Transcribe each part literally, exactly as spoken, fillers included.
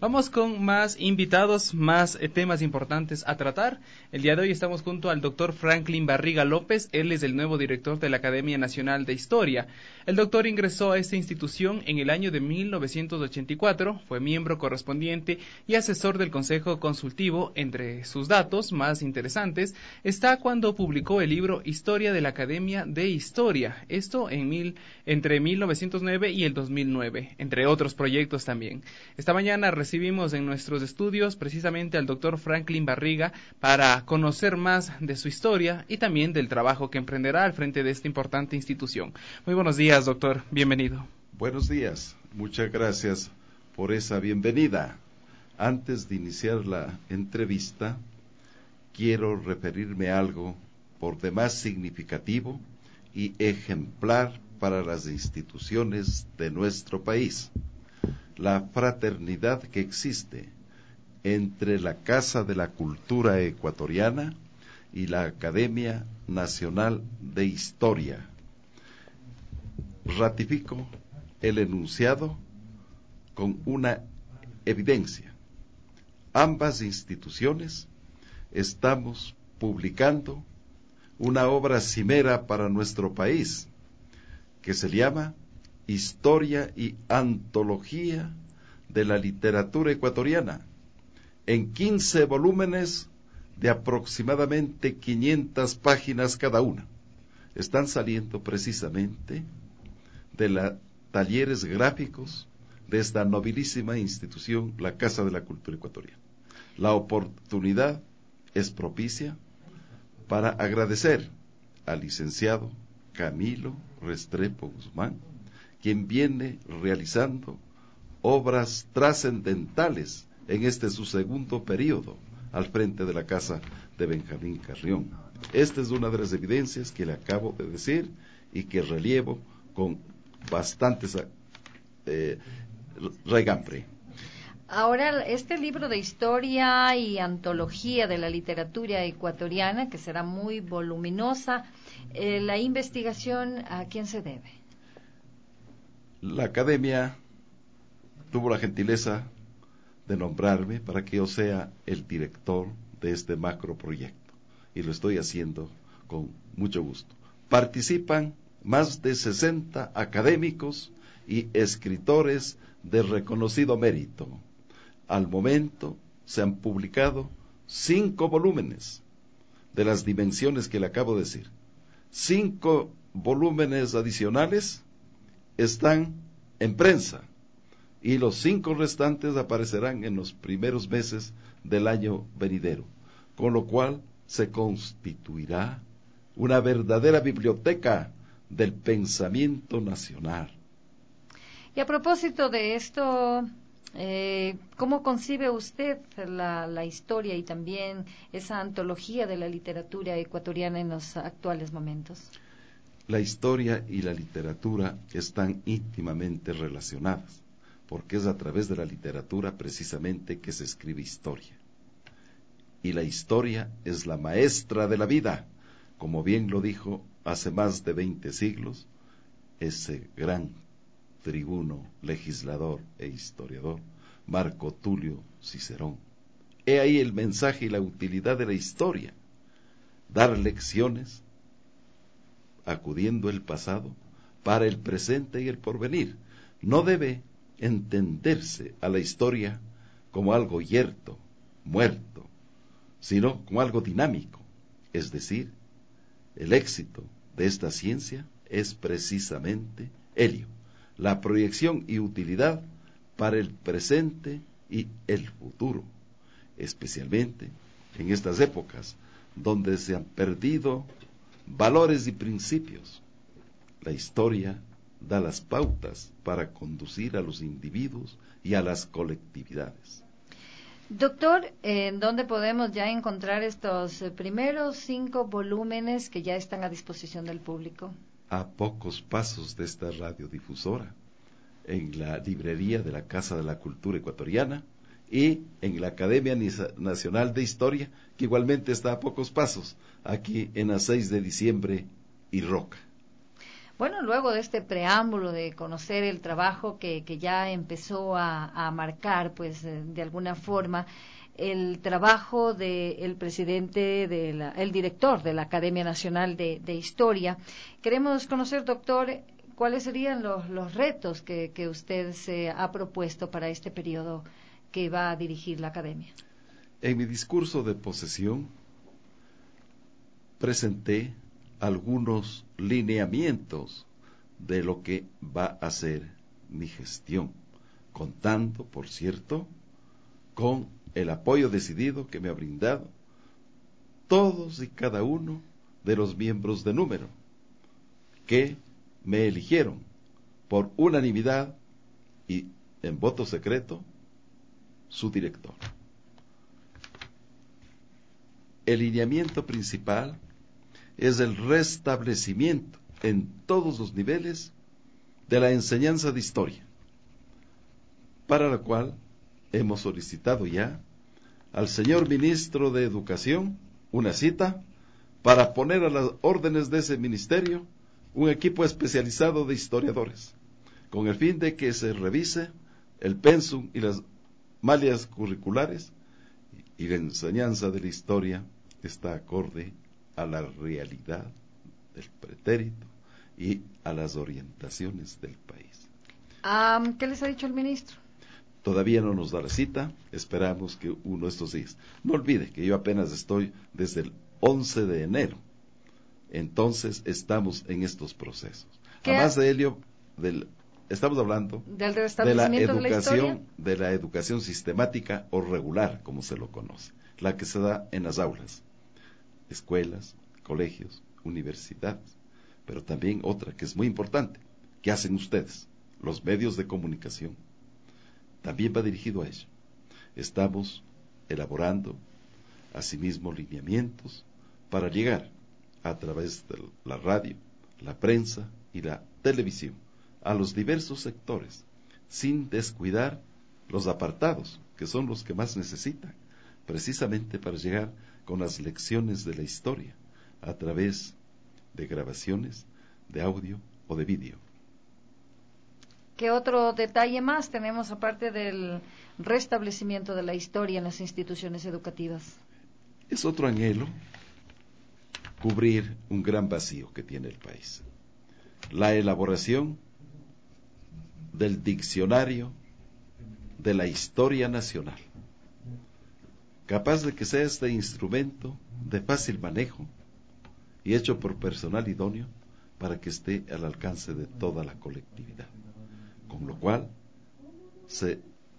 Vamos con más invitados, más eh, temas importantes a tratar. El día de hoy estamos junto al doctor Franklin Barriga López. Él es el nuevo director de la Academia Nacional de Historia. El doctor ingresó a esta institución en el año de mil novecientos ochenta y cuatro, fue miembro correspondiente y asesor del Consejo Consultivo. Entre sus datos más interesantes está cuando publicó el libro Historia de la Academia de Historia, esto en mil, entre mil novecientos nueve y el dos mil nueve, entre otros proyectos también. Esta mañana recibimos en nuestros estudios precisamente al doctor Franklin Barriga para conocer más de su historia y también del trabajo que emprenderá al frente de esta importante institución. Muy buenos días, doctor, bienvenido. Buenos días, muchas gracias por esa bienvenida. Antes de iniciar la entrevista, quiero referirme a algo por demás significativo y ejemplar para las instituciones de nuestro país: la fraternidad que existe entre la Casa de la Cultura Ecuatoriana y la Academia Nacional de Historia. Ratifico el enunciado con una evidencia. Ambas instituciones estamos publicando una obra cimera para nuestro país, que se llama Historia y Antología de la Literatura Ecuatoriana, en quince volúmenes de aproximadamente quinientas páginas cada una. Están saliendo precisamente de los talleres gráficos de esta nobilísima institución, la Casa de la Cultura Ecuatoriana. La oportunidad es propicia para agradecer al licenciado Camilo Restrepo Guzmán, quien viene realizando obras trascendentales en este su segundo periodo al frente de la Casa de Benjamín Carrión. Esta es una de las evidencias que le acabo de decir y que relievo con bastantes eh, regambre. Ahora, este libro de historia y antología de la literatura ecuatoriana, que será muy voluminosa, eh, la investigación, ¿a quién se debe? La Academia tuvo la gentileza de nombrarme para que yo sea el director de este macroproyecto, y lo estoy haciendo con mucho gusto. Participan más de sesenta académicos y escritores de reconocido mérito. Al momento se han publicado cinco volúmenes de las dimensiones que le acabo de decir. Cinco volúmenes adicionales están en prensa y los cinco restantes aparecerán en los primeros meses del año venidero, con lo cual se constituirá una verdadera biblioteca del pensamiento nacional. Y a propósito de esto, eh, ¿cómo concibe usted la, la historia y también esa antología de la literatura ecuatoriana en los actuales momentos? La historia y la literatura están íntimamente relacionadas, porque es a través de la literatura precisamente que se escribe historia. Y la historia es la maestra de la vida, como bien lo dijo hace más de veinte siglos ese gran tribuno, legislador e historiador, Marco Tulio Cicerón. He ahí el mensaje y la utilidad de la historia: dar lecciones acudiendo el pasado para el presente y el porvenir. No debe entenderse a la historia como algo yerto, muerto, sino como algo dinámico. Es decir, el éxito de esta ciencia es precisamente ello: la proyección y utilidad para el presente y el futuro, especialmente en estas épocas donde se han perdido valores y principios. La historia da las pautas para conducir a los individuos y a las colectividades. Doctor, ¿en dónde podemos ya encontrar estos primeros cinco volúmenes que ya están a disposición del público? A pocos pasos de esta radiodifusora, en la librería de la Casa de la Cultura Ecuatoriana y en la Academia Nacional de Historia, que igualmente está a pocos pasos, aquí en la seis de diciembre y Roca. Bueno, luego de este preámbulo de conocer el trabajo que, que ya empezó a, a marcar, pues de, de alguna forma, el trabajo del presidente, de la, el director de la Academia Nacional de, de Historia, queremos conocer, doctor, cuáles serían los, los retos que, que usted se ha propuesto para este periodo que va a dirigir la Academia. En mi discurso de posesión presenté algunos lineamientos de lo que va a ser mi gestión, contando, por cierto, con el apoyo decidido que me ha brindado todos y cada uno de los miembros de número que me eligieron por unanimidad y en voto secreto su director. El lineamiento principal es el restablecimiento en todos los niveles de la enseñanza de historia, para la cual hemos solicitado ya al señor ministro de Educación una cita para poner a las órdenes de ese ministerio un equipo especializado de historiadores, con el fin de que se revise el pensum y las mallas curriculares y la enseñanza de la historia está acorde a la realidad del pretérito y a las orientaciones del país. Um, ¿Qué les ha dicho el ministro? Todavía no nos da la cita, esperamos que uno de estos días. No olvide que yo apenas estoy desde el once de enero, entonces estamos en estos procesos. Además de ello, del, estamos hablando ¿Del de la educación, de la historia? de la educación sistemática o regular, como se lo conoce, la que se da en las aulas, escuelas, colegios, universidades, pero también otra que es muy importante, que hacen ustedes, los medios de comunicación. También va dirigido a ello. Estamos elaborando, asimismo, lineamientos para llegar a través de la radio, la prensa y la televisión a los diversos sectores, sin descuidar los apartados, que son los que más necesitan, precisamente para llegar con las lecciones de la historia a través de grabaciones, de audio o de vídeo. ¿Qué otro detalle más tenemos aparte del restablecimiento de la historia en las instituciones educativas? Es otro anhelo cubrir un gran vacío que tiene el país. La elaboración del diccionario de la historia nacional, capaz de que sea este instrumento de fácil manejo y hecho por personal idóneo para que esté al alcance de toda la colectividad, con lo cual se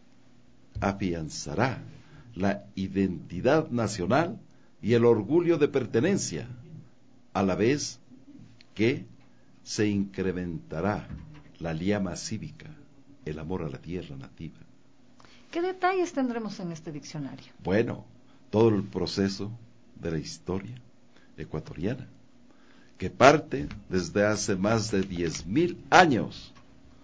afianzará la identidad nacional y el orgullo de pertenencia, a la vez que se incrementará la llama cívica, el amor a la tierra nativa. ¿Qué detalles tendremos en este diccionario? Bueno, todo el proceso de la historia ecuatoriana, que parte desde hace más de diez mil años,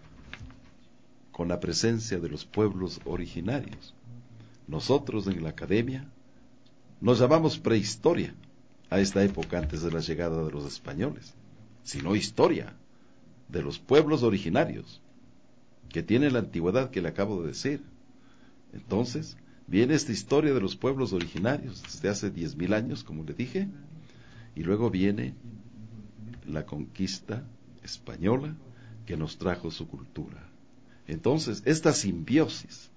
con la presencia de los pueblos originarios. Nosotros en la academia nos llamamos prehistoria a esta época antes de la llegada de los españoles, sino historia de los pueblos originarios, que tiene la antigüedad que le acabo de decir. Entonces, viene esta historia de los pueblos originarios desde hace diez mil años, como le dije, y luego viene la conquista española que nos trajo su cultura. Entonces, esta simbiosis,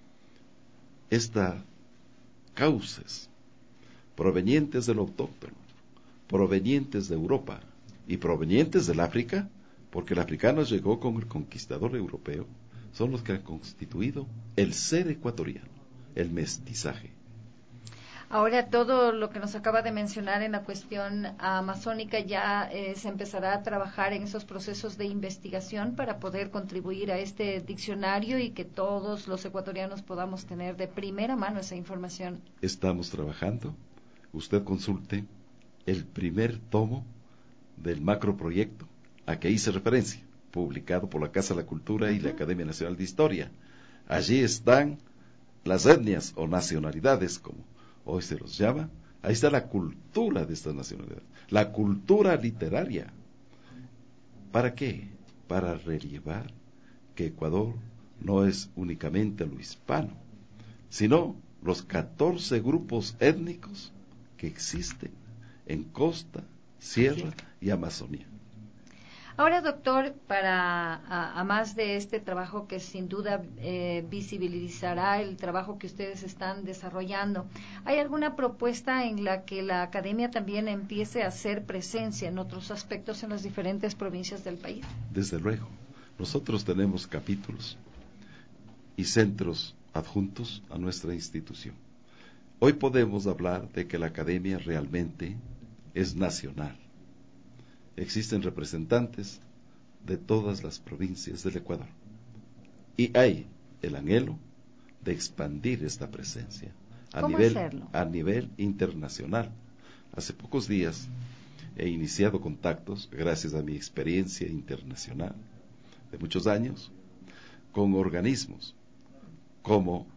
estas causas provenientes del autóctono, provenientes de Europa y provenientes del África, porque el africano llegó con el conquistador europeo, son los que han constituido el ser ecuatoriano, el mestizaje. Ahora todo lo que nos acaba de mencionar en la cuestión amazónica ya eh, se empezará a trabajar en esos procesos de investigación para poder contribuir a este diccionario y que todos los ecuatorianos podamos tener de primera mano esa información. Estamos trabajando. Usted consulte el primer tomo del macroproyecto a que hice referencia, publicado por la Casa de la Cultura y uh-huh. la Academia Nacional de Historia. Allí están las etnias o nacionalidades, como hoy se los llama. Ahí está la cultura de estas nacionalidades, la cultura literaria, ¿Para qué? Para rellevar que Ecuador no es únicamente lo hispano, sino los catorce grupos étnicos que existen en costa, sierra y Amazonía. Ahora, doctor, para a, a más de este trabajo que sin duda eh, visibilizará el trabajo que ustedes están desarrollando, ¿hay alguna propuesta en la que la academia también empiece a hacer presencia en otros aspectos en las diferentes provincias del país? Desde luego, nosotros tenemos capítulos y centros adjuntos a nuestra institución. Hoy podemos hablar de que la academia realmente es nacional. Existen representantes de todas las provincias del Ecuador y hay el anhelo de expandir esta presencia a ¿Cómo nivel, hacerlo? a nivel internacional. Hace pocos días he iniciado contactos, gracias a mi experiencia internacional de muchos años, con organismos como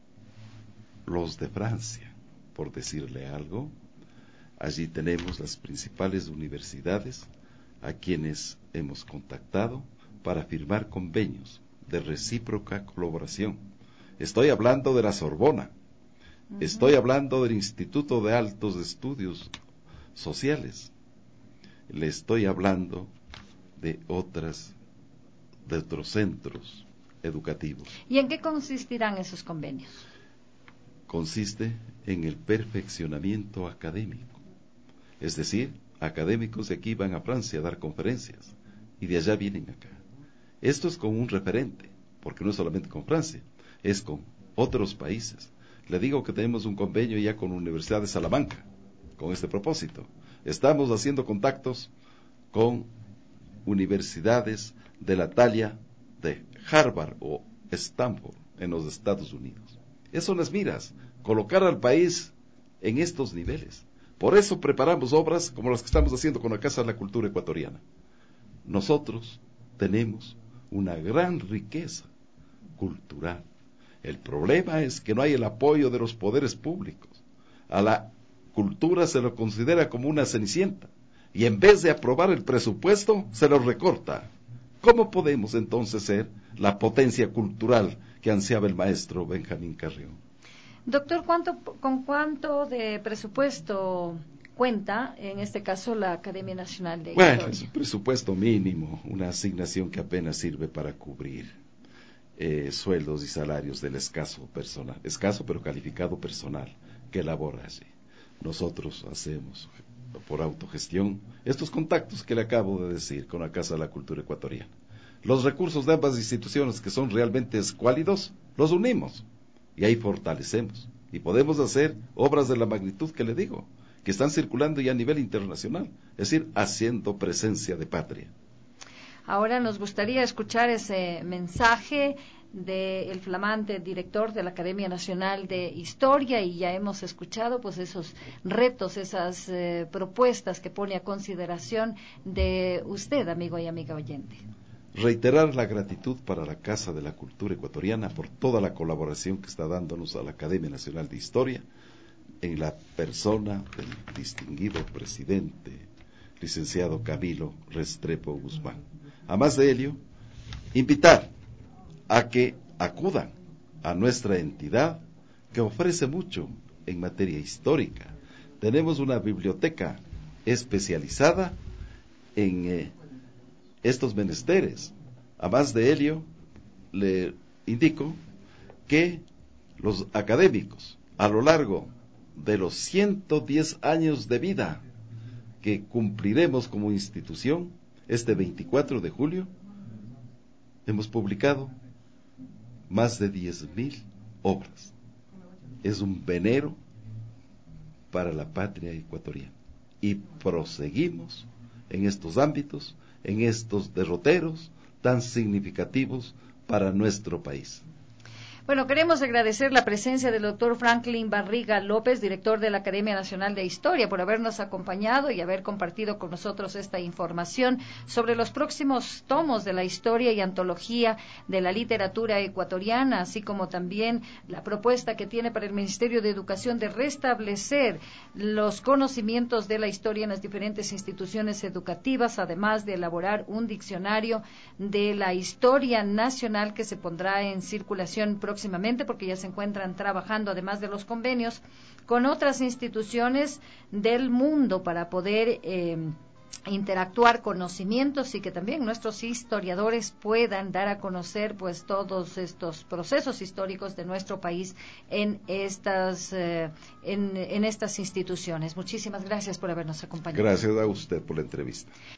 los de Francia, por decirle algo. Allí tenemos las principales universidades a quienes hemos contactado para firmar convenios de recíproca colaboración. Estoy hablando de la Sorbona, uh-huh. Estoy hablando del Instituto de Altos Estudios Sociales, le estoy hablando de otras, de otros centros educativos. ¿Y en qué consistirán esos convenios? Consiste en el perfeccionamiento académico. Es decir, académicos de aquí van a Francia a dar conferencias y de allá vienen acá. Esto es con un referente, porque no es solamente con Francia, es con otros países. Le digo que tenemos un convenio ya con la Universidad de Salamanca, con este propósito. Estamos haciendo contactos con universidades de la talla de Harvard o Stanford en los Estados Unidos. Eso son las miras, colocar al país en estos niveles. Por eso preparamos obras como las que estamos haciendo con la Casa de la Cultura Ecuatoriana. Nosotros tenemos una gran riqueza cultural. El problema es que no hay el apoyo de los poderes públicos. A la cultura se lo considera como una cenicienta y en vez de aprobar el presupuesto se lo recorta. ¿Cómo podemos entonces ser la potencia cultural que ansiaba el maestro Benjamín Carrión? Doctor, ¿cuánto, ¿con cuánto de presupuesto cuenta, en este caso, la Academia Nacional de Historia? Bueno, es un presupuesto mínimo, una asignación que apenas sirve para cubrir eh, sueldos y salarios del escaso personal, escaso pero calificado personal que labora allí. Nosotros hacemos, por autogestión, estos contactos que le acabo de decir con la Casa de la Cultura Ecuatoriana. Los recursos de ambas instituciones que son realmente escuálidos, los unimos. Y ahí fortalecemos. Y podemos hacer obras de la magnitud que le digo, que están circulando ya a nivel internacional, es decir, haciendo presencia de patria. Ahora nos gustaría escuchar ese mensaje del flamante director de la Academia Nacional de Historia, y ya hemos escuchado pues esos retos, esas eh, propuestas que pone a consideración de usted, amigo y amiga oyente. Reiterar la gratitud para la Casa de la Cultura Ecuatoriana por toda la colaboración que está dándonos a la Academia Nacional de Historia, en la persona del distinguido presidente, licenciado Camilo Restrepo Guzmán. Además de ello, invitar a que acudan a nuestra entidad, que ofrece mucho en materia histórica. Tenemos una biblioteca especializada en eh, estos menesteres. Además de ello, le indico que los académicos, a lo largo de los ciento diez años de vida que cumpliremos como institución, este veinticuatro de julio, hemos publicado más de diez mil obras. Es un venero para la patria ecuatoriana. Y proseguimos en estos ámbitos, en estos derroteros tan significativos para nuestro país. Bueno, queremos agradecer la presencia del doctor Franklin Barriga López, director de la Academia Nacional de Historia, por habernos acompañado y haber compartido con nosotros esta información sobre los próximos tomos de la historia y antología de la literatura ecuatoriana, así como también la propuesta que tiene para el Ministerio de Educación de restablecer los conocimientos de la historia en las diferentes instituciones educativas, además de elaborar un diccionario de la historia nacional que se pondrá en circulación próximamente, porque ya se encuentran trabajando, además de los convenios, con otras instituciones del mundo para poder eh, interactuar conocimientos y que también nuestros historiadores puedan dar a conocer pues todos estos procesos históricos de nuestro país en estas eh, en, en estas instituciones. Muchísimas gracias por habernos acompañado. Gracias a usted por la entrevista.